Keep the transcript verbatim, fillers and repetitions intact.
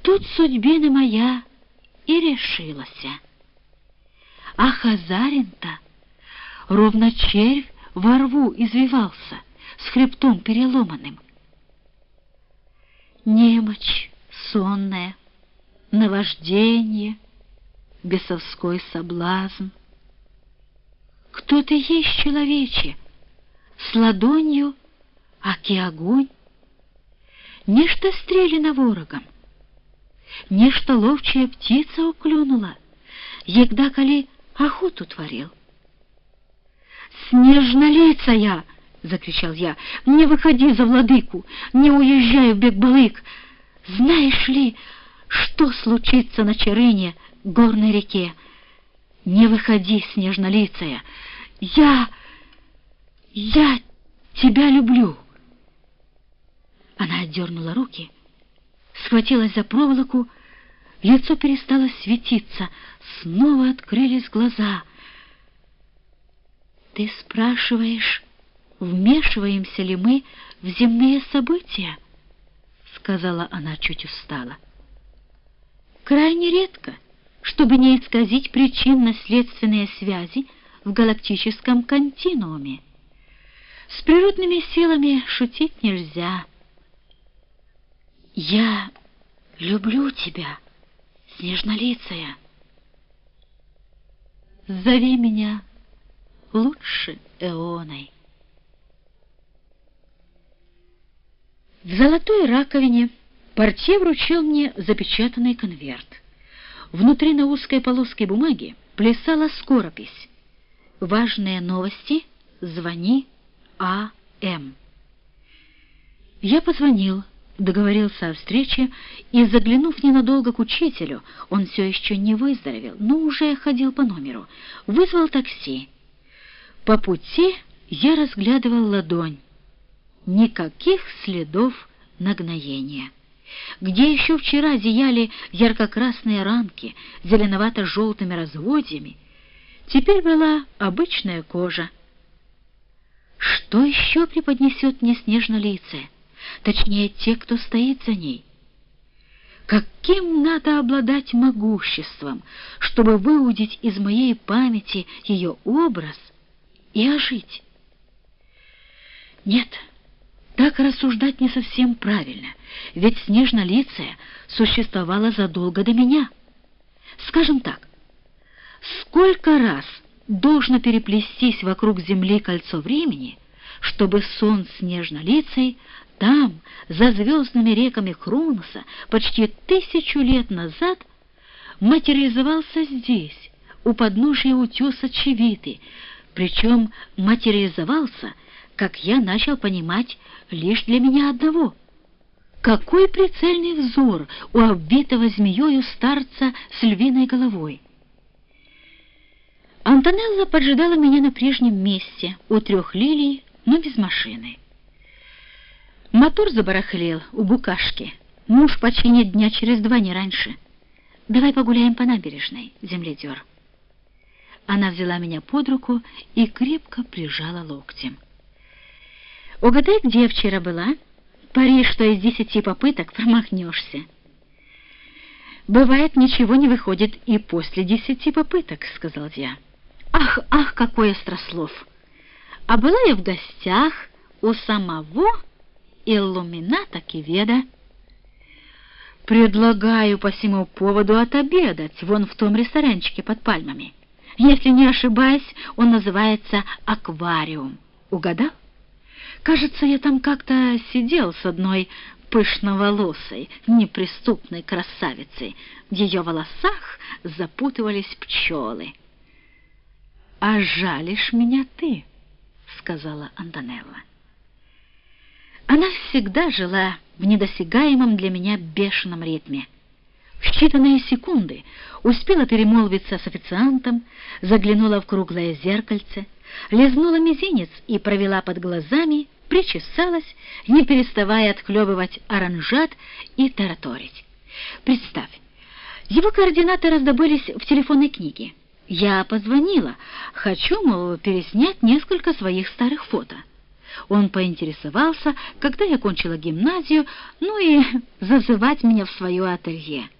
тут судьбина моя и решилася. А Хазарин-то ровно червь во рву извивался, с хребтом переломанным. Немочь сонная, наваждение, бесовской соблазн. Кто ты есть, человече, с ладонью, аки огонь? Нечто стрелено ворогом, нечто ловчая птица уклюнула, егда коли охоту творил. «Снежнолицая!» — закричал я. «Не выходи за владыку, не уезжай в Бекбалык! Знаешь ли, что случится на Чарыне, горной реке? Не выходи, Снежнолицая! Я... я тебя люблю!» Она отдернула руки, схватилась за проволоку, лицо перестало светиться, снова открылись глаза. «Ты спрашиваешь, вмешиваемся ли мы в земные события?» — сказала она чуть устало. «Крайне редко, чтобы не исказить причинно-следственные связи в галактическом континууме. С природными силами шутить нельзя. Я люблю тебя, Снежнолицая. Зови меня лучше Эоной». В золотой раковине портье вручил мне запечатанный конверт. Внутри на узкой полоске бумаги плясала скоропись: «Важные новости, звони А М». Я позвонил, договорился о встрече и, заглянув ненадолго к учителю, он все еще не выздоровел, но уже ходил по номеру, вызвал такси. По пути я разглядывал ладонь. Никаких следов нагноения. Где еще вчера зияли ярко-красные ранки зеленовато-желтыми разводьями, теперь была обычная кожа. Что еще преподнесет мне Снежнолицая? Точнее, те, кто стоит за ней. Каким надо обладать могуществом, чтобы выудить из моей памяти ее образ и ожить? Нет, так рассуждать не совсем правильно, ведь Снежнолицая существовала задолго до меня. Скажем так, сколько раз должно переплестись вокруг Земли кольцо времени, чтобы сон Снежнолицей там, за звездными реками Хронуса, почти тысячу лет назад материализовался здесь, у подножия утеса Чевиты, причем материализовался, как я начал понимать, лишь для меня одного. Какой прицельный взор у обвитого змеёю старца с львиной головой! Антонелла поджидала меня на прежнем месте, у трех лилий, но без машины. Мотор забарахлел у букашки. Муж починит дня через два, не раньше. Давай погуляем по набережной, земледер. Она взяла меня под руку и крепко прижала локтем. Угадай, где я вчера была? Пари, что из десяти попыток промахнешься. Бывает, ничего не выходит и после десяти попыток, сказал я. Ах, ах, какой острослов! А была я в гостях у самого иллюмината Кеведа. Предлагаю по всему поводу отобедать вон в том ресторанчике под пальмами. Если не ошибаюсь, он называется «Аквариум». Угадал? Кажется, я там как-то сидел с одной пышноволосой, неприступной красавицей. В ее волосах запутывались пчелы. «А жалишь меня ты», — сказала Антонелла. Она всегда жила в недосягаемом для меня бешеном ритме. В считанные секунды успела перемолвиться с официантом, заглянула в круглое зеркальце, лизнула мизинец и провела под глазами, причесалась, не переставая отхлебывать оранжат и тараторить. Представь, его координаты раздобылись в телефонной книге. Я позвонила, хочу, мол, переснять несколько своих старых фото. Он поинтересовался, когда я кончила гимназию, ну и зазывать меня в свое ателье.